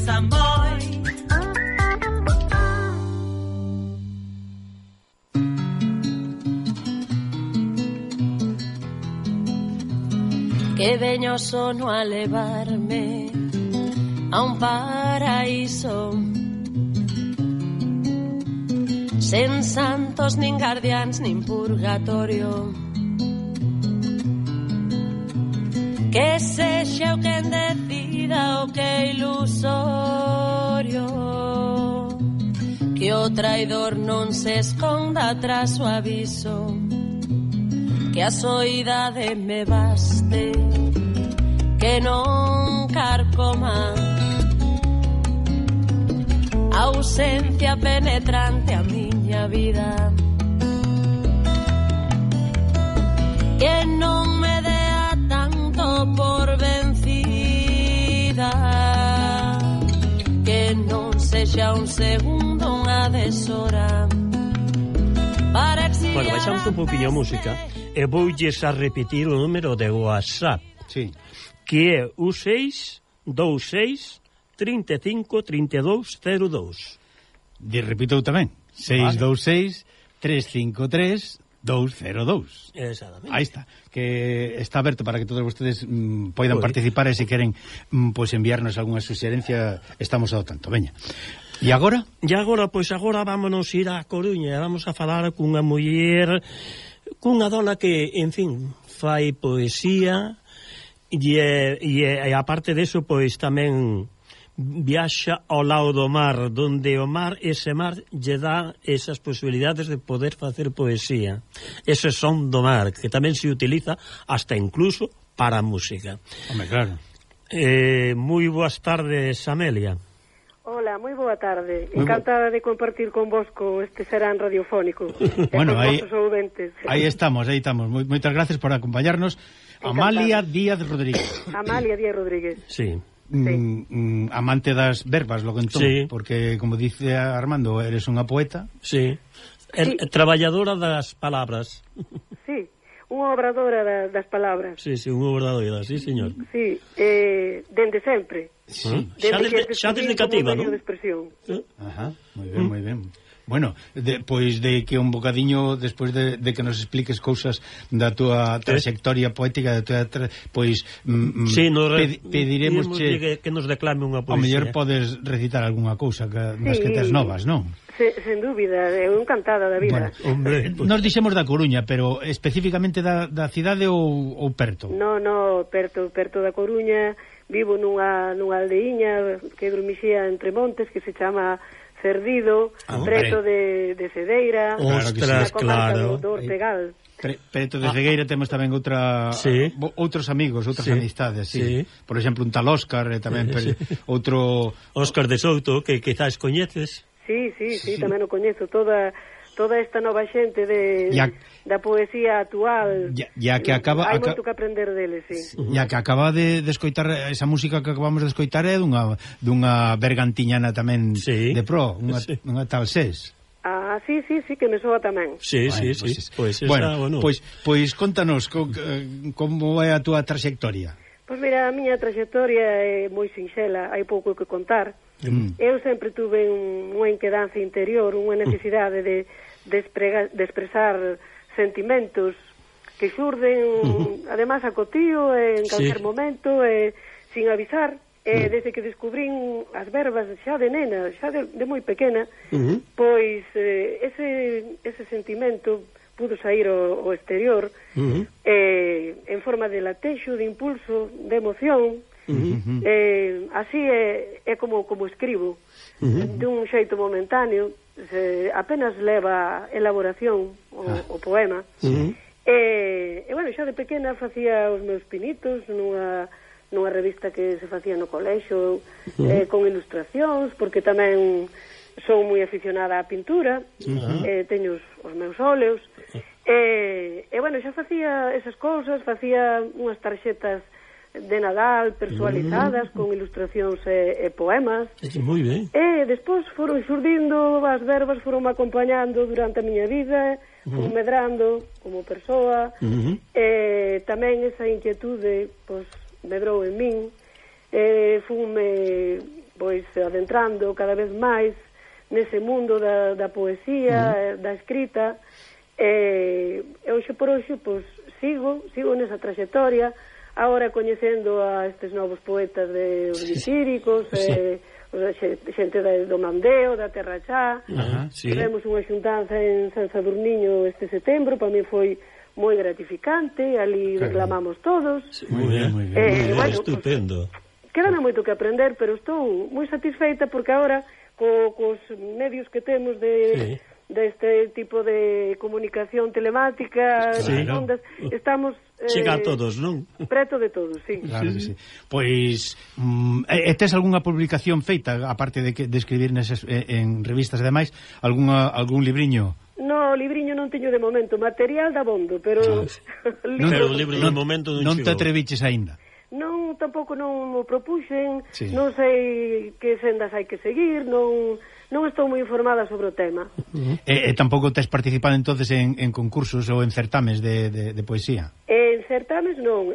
pesa moi. Que veño o sono a levarme a un paraíso sen santos, nin guardiáns, nin purgatorio. Que sexa o quen decida o que é ilusorio, que o traidor non se esconda tras o aviso, que a soidade me baste, que non carcoma a ausencia penetrante a miña vida, que non me dea tanto por vencida, que non sexa un segundo unha deshora para exiliar. Bueno, baixamos un poquinho a música e voulles a repetir o número de WhatsApp, sí, que é o 626 35 32 02. E repito tamén, 626 353 202. Exactamente. Aí está, que está aberto para que todos vostedes poidan participar e se queren pois enviarnos algunha suxerencia, estamos ao tanto. Veña. E agora? E agora, pois agora vámonos ir á Coruña, vamos a falar cunha muller, cunha dona que, en fin, fai poesía e aparte deso, pois tamén viaxa ao lado do mar, donde o mar, ese mar, lle dá esas posibilidades de poder facer poesía. Ese son do mar, que tamén se utiliza hasta incluso para a música. Home, claro. Moi boas tardes, Amelia. Hola, moi boa tarde. Encantada de compartir convosco este serán radiofónico. Bueno, aí estamos. Moitas gracias por acompañarnos. Amalia Díaz Rodríguez. Amalia Díaz Rodríguez. Sí. Amante das verbas, logo entón, sí. Porque, como dice Armando, eres unha poeta. Sí. Traballadora das palabras. Sí, unha obradora das palabras. Sí, unha obradora, sí, señor. Sí, dende sempre. Sí. Xa desde cativa, non? Ajá, moi ben, moi ben. Bueno, pois de que un bocadiño despois de que nos expliques cousas da túa trayectoria poética, da túa pois sí, pediremos que nos declame unha poesía. O mellor podes recitar algunha cousa das que tes novas, non? Sen dúbida, eu encantada da vida. Bueno, hombre, nos dixemos da Coruña, pero especificamente da cidade ou perto? No, perto da Coruña. Vivo nunha aldeiña que dormixía entre montes que se chama Cerdido, preto de Cedeira, ostras, claro, do Ortegal. Preto de Cegueira temos tamén outros amigos, outras amistades, sí. Por exemplo, un tal Óscar e tamén outro Óscar de Souto, que quizás coñeces. Sí, tamén o coñezo, toda esta nova xente da poesía actual. Ya que acaba, hai moito que aprender deles, sí. Ya que acaba de escoitar esa música que acabamos de escoitar é dunha bergantiñana tamén de pro, unha tal Ses. Ah, sí, que me soa tamén. Sí. Bueno, pois contanos como é a túa trayectoria. Pois mira, a miña trayectoria é moi sinxela, hai pouco que contar. Eu sempre tuve unha inquedancia interior, unha necesidade de expresar sentimentos que xurden además a cotío en calquer momento sin avisar, desde que descubrín as verbas xa de nena, xa de moi pequena, pois ese sentimento pudo sair ao exterior en forma de latexo, de impulso, de emoción. Así é como escribo, dun xeito momentáneo, apenas leva elaboración o poema. E bueno, xa de pequena facía os meus pinitos nunha revista que se facía no colexo, con ilustracións, porque tamén son moi aficionada á pintura, teño os meus óleos, e bueno, xa facía esas cousas, facía unhas tarxetas de Nadal personalizadas con ilustracións e poemas. Moi ben. E despois foron xurdindo, as verbas foron acompañando durante a miña vida, fui medrando como persoa, e tamén esa inquietude pois medrou en min, fume pois adentrando cada vez máis nese mundo da poesía, da escrita, e hoxe por hoxe pois sigo nesa traxectoria, agora coñecendo a estes novos poetas de os líricos, xente do Mandeo, da Terra Chá. Tivemos unha xuntanza en San Sadurniño este setembro, para mí foi moi gratificante, ali declamamos todos. Moi ben, bueno, estupendo. Quédame moito que aprender, pero estou moi satisfeita porque agora cos medios que temos deste tipo de comunicación telemática, ondas, estamos chega a todos, non? Preto de todos, sí. Claro que sí. Pois tes algunha publicación feita aparte de escribir en revistas e demais, algún libriño? No, libriño non teño de momento, material da bondo, pero pero o libro de momento non te atreviches aínda. Non, tampouco non o propuxen, non sei que sendas hai que seguir, non estou moi informada sobre o tema. E tampouco tes participado entonces en concursos ou en certames de poesía? En certames non,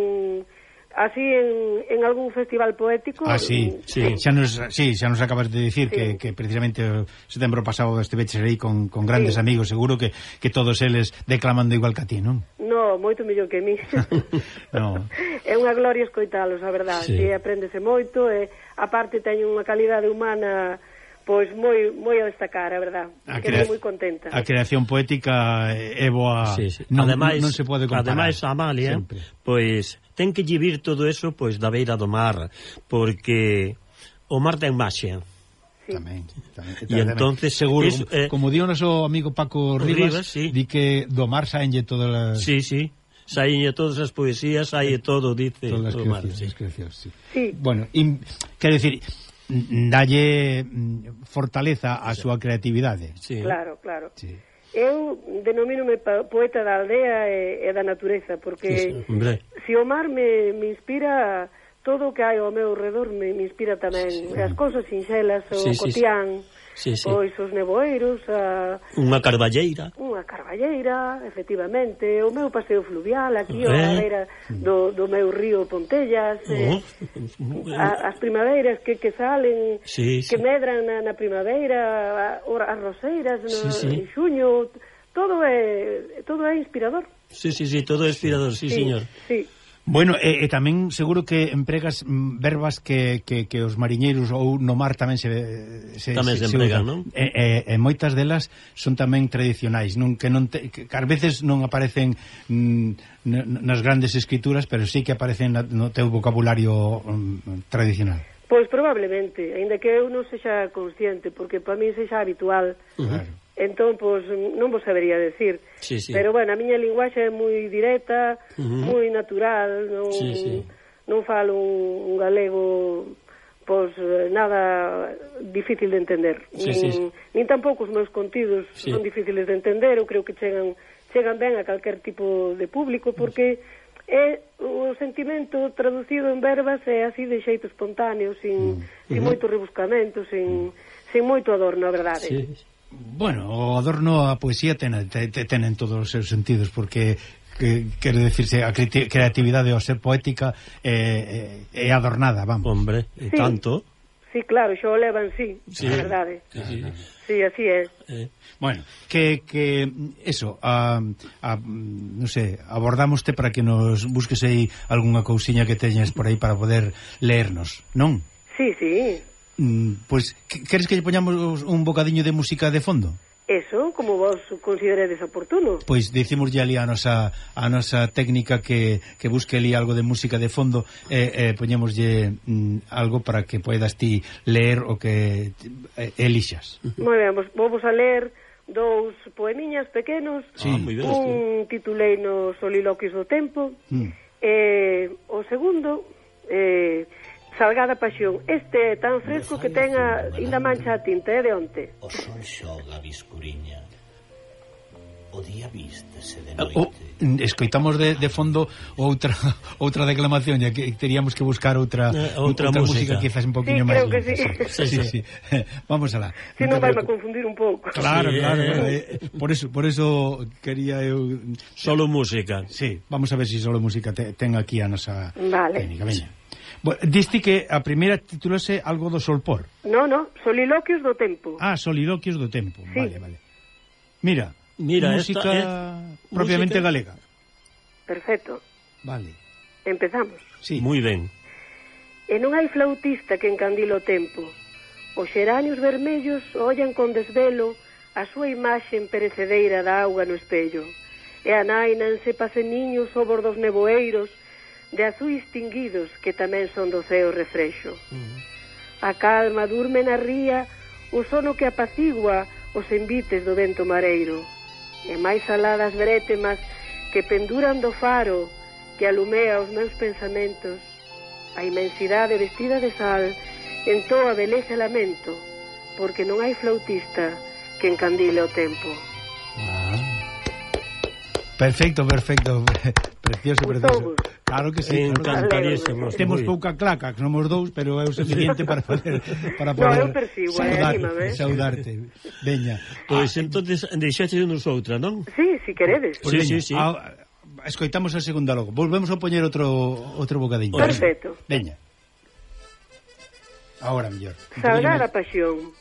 así en algún festival poético. Xa nos acabas de dicir que precisamente o setembro pasado estiveches aí con grandes amigos, seguro que todos eles declamando igual que a ti, non? No, moito mellor que a mí. No. É unha gloria escoitalos, a verdade, apréndese moito, e aparte teño unha calidade humana pois moi a destacar, a verdade. Quedei moi contenta. A creación poética é boa, non se pode comparar. Ademais, Amalia, pois ten que vivir todo eso pois da beira do mar, porque o mar ten maxia. Tamén. E entonces seguro, como di o noso amigo Paco Rivas, di que do mar saenlle todas as... Sí, saenlle todas as poesías, saenlle todo, dice todas o mar. Sí. Bueno, quero dicir, dalle fortaleza a súa creatividade. Claro. Sí. Eu denomínome poeta da aldea e da natureza, porque se o mar me inspira, todo o que hai ao meu redor me inspira tamén. As cousas sinxelas, o cotián, pois os nevoeiros, unha carballeira, efectivamente, o meu paseo fluvial aquí ao beira do meu río Pontellas, as primaveiras que salen, que medran na primavera, as roseiras en xuño, todo é inspirador. Sí, todo é inspirador, señor. Sí. Bueno, e tamén seguro que empregas verbas que os mariñeiros ou no mar tamén se empregan, non? E moitas delas son tamén tradicionais, que ás veces non aparecen nas grandes escrituras, pero sí que aparecen no teu vocabulario tradicional. Pois probablemente, aínda que eu non sexa consciente, porque para mí sexa habitual. Claro. Entón, pois, non vos sabería decir. Pero, bueno, a miña linguaxe é moi directa, moi natural, non falo un galego, pois, nada difícil de entender. Nin tampouco os meus contidos son difíciles de entender, eu creo que chegan ben a calquer tipo de público, porque é o sentimento traducido en verbas é así de xeito espontáneo, sin moito rebuscamento, sin moito adorno, a verdade. Bueno, o adorno a poesía ten en todos os seus sentidos, porque quero decirse, a creatividade ao ser poética é adornada, vamos. Hombre, e tanto. Sí, claro, xo o levan, a verdade. Sí, así é. Bueno, que eso, non sei, abordámoste para que nos busques aí algunha cousiña que teñas por aí para poder leernos, non? Sí. Pois, queres que lle poñamos un bocadiño de música de fondo? Eso, como vos consideredes oportuno. Pois dicimoslle ali a nosa técnica que busque ali algo de música de fondo e poñémoslle algo para que poidas ti ler o que elixas. Moi ben, vos a ler dous poemiñas pequenos, un titulei no Soliloquios do Tempo, o segundo... Salgada Pasión. Este é tan fresco que ten ainda mancha a tinta, é de onte. O sol xoga biscuriña, o día vístese de noite. Escoitamos de fondo outra declamación, ya que teríamos que buscar outra música quizás un poquinho máis. Creo que sí. Vamos alá. Se non vai a confundir un pouco. Claro. Por eso quería eu... Solo música. Sí, vamos a ver se solo música ten aquí a nosa técnica. Veña. Diste que a primeira titulase algo do solpor. No, Soliloquios do tempo. Soliloquios do tempo. Sí. Vale. Mira, música propiamente galega. Perfecto. Vale. Empezamos. Sí. Muy ben. E non hai flautista que encandile o tempo. Os xeranios vermellos ollan con desvelo a súa imaxe perecedereira da auga no espello. E anaínanse paseniños sobre dos nevoeiros de azuis tinguidos que tamén son do ceo refrexo. A calma durme na ría o sono que apacigua os envites do vento mareiro. E máis aladas brétemas que penduran do faro que alumea os meus pensamentos. A inmensidade vestida de sal entoa beleza e lamento, porque non hai flautista que encandile o tempo. Perfecto. Precioso. Claro que sí. Encantadísimo. Temos pouca claca, que somos dous, pero é o suficiente para poder eu percibo, saudarte. Veña. Pois entonces deixáchenos outra, non? Sí, si queredes. Pues sí. Escoitamos a segunda logo. Volvemos a poñer outro bocadiño. Perfecto. Veña. Ahora mellor. Salgada pasión.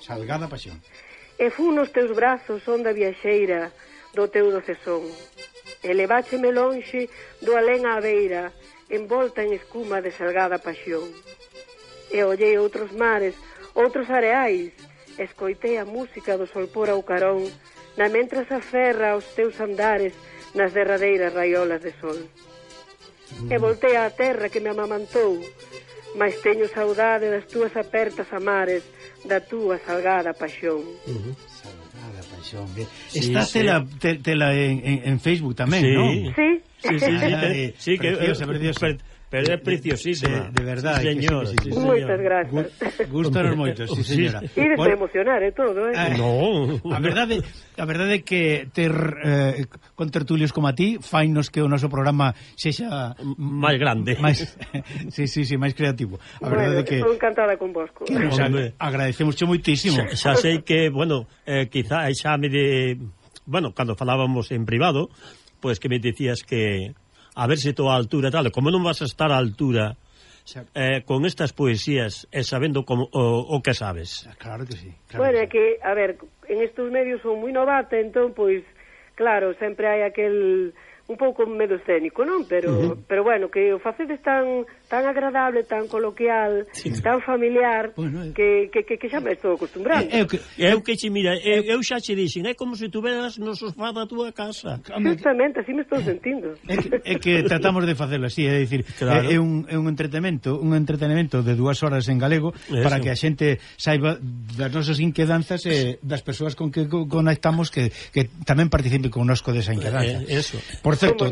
E fun nos teus brazos onda viaxeira do teu doce son. Elevácheme lonxe do alén á beira, envolta en escuma de salgada pasión. E ollei outros mares, outros areais, escoitei a música do solpor ao carón, na mentras aferra aos teus andares nas derradeiras raiolas de sol. E voltei á terra que me amamantou, mas teño saudade das túas apertas amares, da túa salgada pasión. Salgada pasión. Está tela en Facebook tamén, non? Sí. Sí, que preciosa. Pero é preciosísima. De verdade, señor. Sí, moitas grazas. Gústanos moito, sí, señora. E de emocionar e todo, No. A verdade é que ter contertulios como a ti fainos que o noso programa sexa máis grande. Sí, máis creativo. A verdade é que estou encantada con vosco. Agradecemosche moitísimo. Xa sei que, quizá xa me cando falábamos en privado, pois que me decías que a ver se estou a altura tal, como non vas a estar a altura con estas poesías e sabendo o que sabes. Claro que sí. É que, a ver, en estos medios son moi novata, entón, pois, claro, sempre hai aquel un pouco medo escénico, non? Pero bueno, que o facedes tan agradable, tan coloquial, tan familiar, que xa me estou acostumbrando. Eu xa che dixen, é como se tuveras no sofá da túa casa. Justamente, así me estou sentindo. É que tratamos de facelo así, é dicir, claro. É un entretenimento de 2 horas en galego para que a xente saiba das nosas inquedanzas e das persoas con que conectamos que tamén participen connosco desa inquedanza. Eso. Por certo,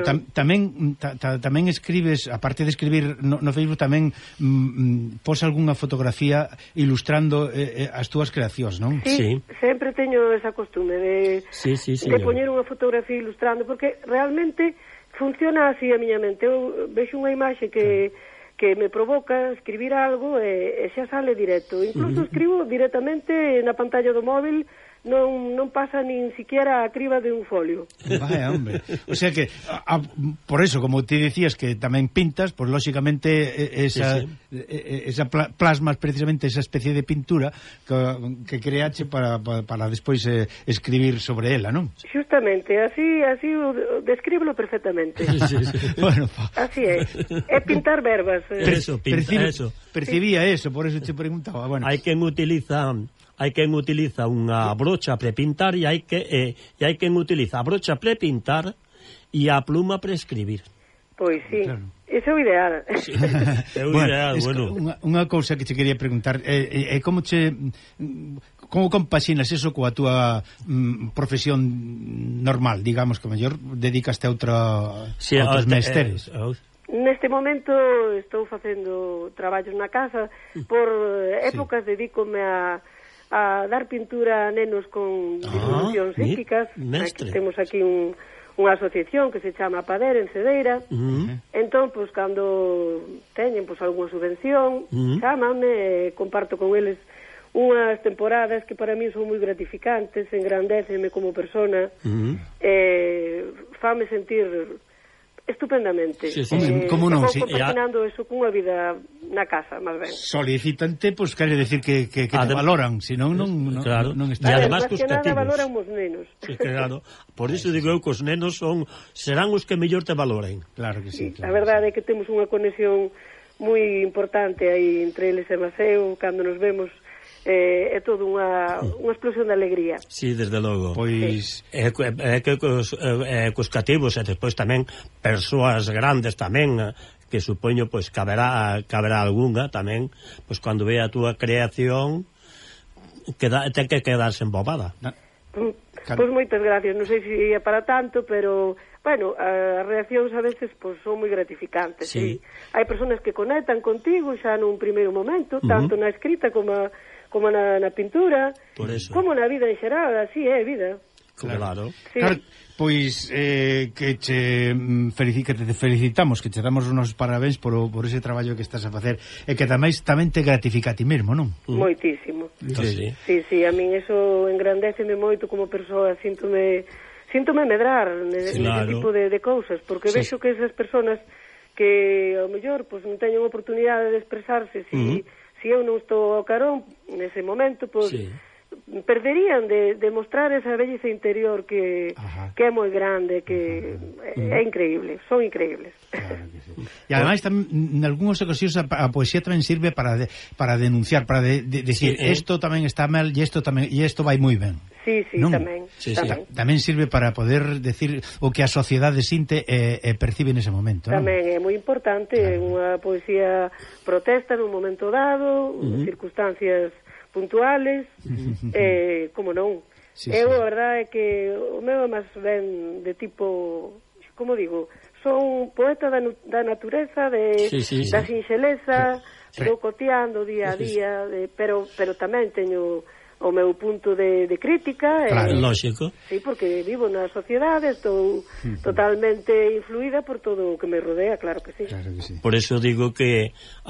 tamén escribes, aparte de escribir no Facebook, tamén pos algunha fotografía ilustrando as túas creacións, non? Sí, sempre teño esa costume de poñer unha fotografía ilustrando, porque realmente funciona así a miña mente. Eu vexo unha imaxe que me provoca escribir algo e xa sale directo. Incluso escribo directamente na pantalla do móvil, non pasa nin siquiera a criba de un folio. Vaya, hombre. O sea que, por eso, como te decías que tamén pintas, pues lógicamente esa plasmas precisamente esa especie de pintura que creache para despois escribir sobre ela, non? Justamente, así descríbelo perfectamente. Bueno, así é pintar verbas. Percibía eso, por eso te preguntaba. Bueno. Hai quen utiliza unha brocha para pintar e hai quen utiliza a brocha para pintar e a pluma para escribir. Pois sí, claro. Ese é o ideal. Sí. É o ideal, Unha cousa que te quería preguntar é como compaxinas eso coa túa profesión normal, digamos, que mellor dedicaste a outros mesteres. Neste momento estou facendo traballos na casa, por épocas dedícome a dar pintura a nenos con disfuncións psíquicas. Temos aquí unha asociación que se chama Pader en Cedeira. Entón, pois, cando teñen algunha subvención, chámanme, comparto con eles unhas temporadas que para mí son moi gratificantes, engrandécenme como persona, fame sentir estupendamente. Como non? Estou compaginando eso cunha vida na casa, máis ben. Solicitante, pois quere decir que te valoran, senón non está. E además cos cativos. cativos. Valoran os nenos. Sí, claro. Por iso digo eu que os nenos serán os que mellor te valoren. Claro que sí. A verdade é que temos unha conexión moi importante aí entre eles e Maceo, cando nos vemos é todo unha explosión de alegría. Sí, desde logo. Pois é que cos cativos e despois tamén persoas grandes tamén, que supoño pois caberá algunha tamén, pois cando ve a túa creación ten que quedarse embobada. Pois moitas gracias, non sei se é para tanto, pero bueno, as reaccións a veces pois son moi gratificantes. Sí. Hai persoas que conectan contigo xa nun primeiro momento, tanto na escrita como na pintura, como na vida en xeral, así é a vida. Claro. Sí. Claro, pois que te felicitamos, que te damos unos parabéns por ese traballo que estás a facer e que tamén te gratifica a ti mesmo, non? Moitísimo. Sí, a min eso engrandéceme moito como persoa, síntome medrar nese tipo de cousas, porque vexo que esas persoas que ao mellor pois non teñen oportunidade de expresarse, se eu non estou ao carón nese momento, pois perderían de mostrar esa belleza interior que é moi grande, que é increíble, son increíbles. Claro que sí. E ademais tamén en algunhas ocasións a poesía tamén sirve para denunciar, para decir isto tamén está mal e isto vai moi ben. Sí, tamén. Tamén sirve para poder decir o que a sociedade sinte e percibe nese momento. Tamén é moi importante unha poesía protesta nun momento dado, circunstancias puntuales, como non. Eu, a verdade é que o meu é máis ben de tipo, como digo, son poeta da natureza, da sinxeleza, estou coteando día a día, pero tamén teño o meu punto de crítica. Lógico. Sí, porque vivo na sociedade, estou totalmente influída por todo o que me rodea, claro que sí. Por eso digo que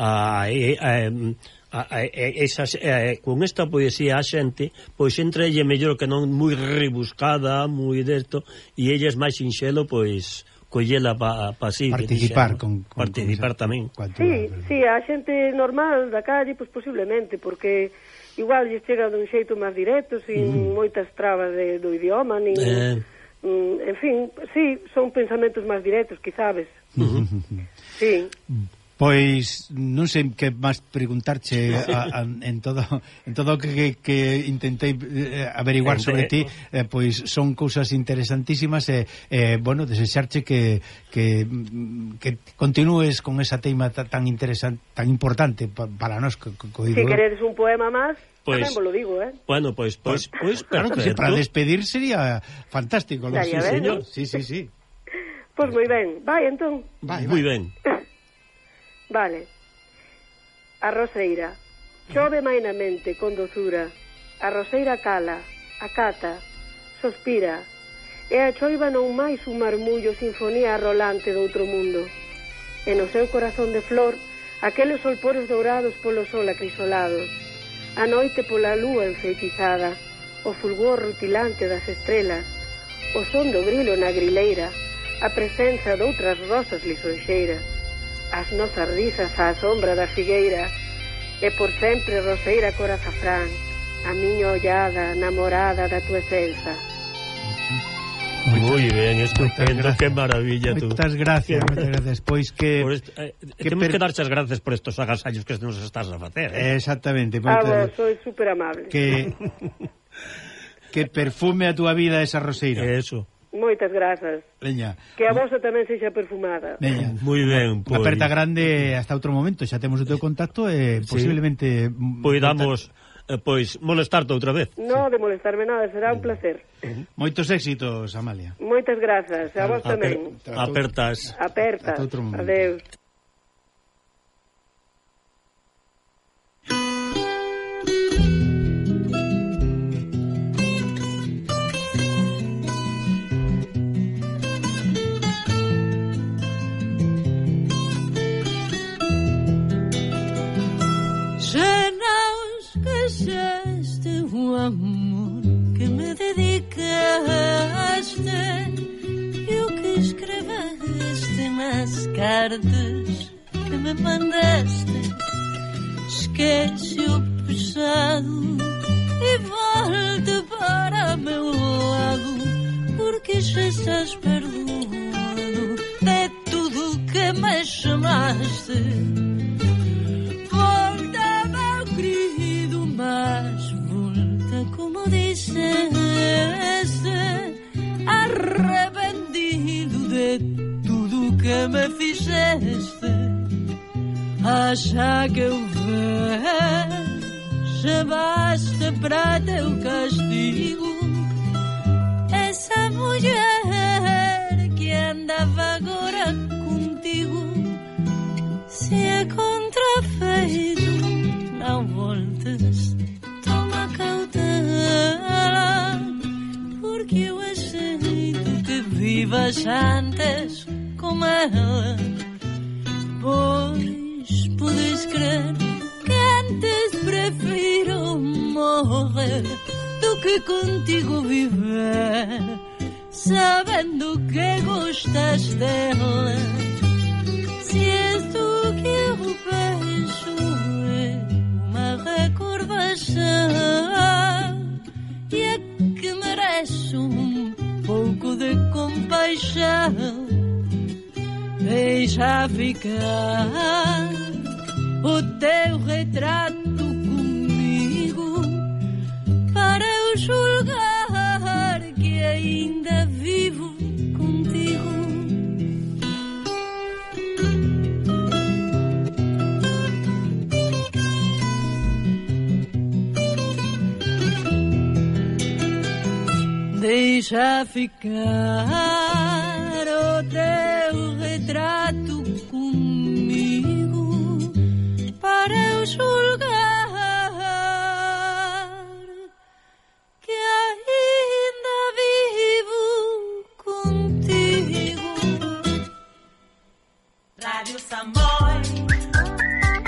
con esta poesía a xente pois entra ella mellor que non moi rebuscada, moi desto, e ella é máis sinxelo, pois collela para participar tamén. Sí, a xente normal da calle, pois posiblemente, porque igual lles chega dun xeito máis directo, sin moitas trabas do idioma, nin en fin, sí, son pensamentos máis directos, quizás. Sí. Pois non sei que máis preguntarche en todo o que intentei averiguar sobre ti, pois son cousas interesantísimas e bueno, desexarche que continúes con esa teima tan interesante, tan importante para nós. Se queredes un poema máis, tamén vos lo digo, Bueno, pois claro que para despedir sería fantástico. Sí, señor. Sí. Pois moi ben, vai entón. Moi ben. Vale. A roseira chove mainamente con dozura. A roseira cala, acata, sospira, e a choiva non máis un marmullo sinfonía rolante doutro mundo. E no seu corazón de flor aqueles solpores dourados polo sol acrisolado, a noite pola lúa enfeitizada, o fulgor rutilante das estrelas, o son do grilo na grileira, a presenza doutras rosas lisonxeiras, as nosas risas á sombra da figueira, e por sempre roseira cor azafrán, a miña ollada namorada da tua esenza. Moi ben, estupendo, que maravilla tú. Moitas gracias. Pois que temos que darche as gracias por estos agasallos que nos estás a facer. Exactamente. Vos sois super amables. Que perfume a túa vida esa roseira. Eso. Moitas grazas. Veña. Que a vosa tamén sexa perfumada. Veña. Moi ben, pois. Unha aperta grande hasta outro momento, xa temos o teu contacto e posiblemente poidamos molestarte outra vez. No, de molestarme nada, será un placer. Moitos éxitos, Amalia. Moitas grazas, a vos tamén. Apertas. Aperta. Adeus. Amor que me dedicaste e o que escreveste cartas que me mandaste. Esquece o passado e volta para meu lado, porque já estás perdoado de tudo que me chamaste. Volta, meu querido, mas volta como disseste, arrependido de tudo que me fizeste. Acha que eu vejo basta para teu castigo. Essa mulher que andava agora contigo, se é contrafeito, não voltes, toma cautela, porque eu aceito que vivas antes com ela. Pois podes crer que antes prefiro morrer do que contigo viver, sabendo que gostas dela. Se és tu que eu vejo é uma recordação, e é que merece um pouco de compaixão. Deixa ficar o teu retrato comigo, para eu julgar que ainda vivo contigo. Deixa ficar o teu retrato comigo, para eu julgar que ainda vivo contigo. Rádio Sambódromo.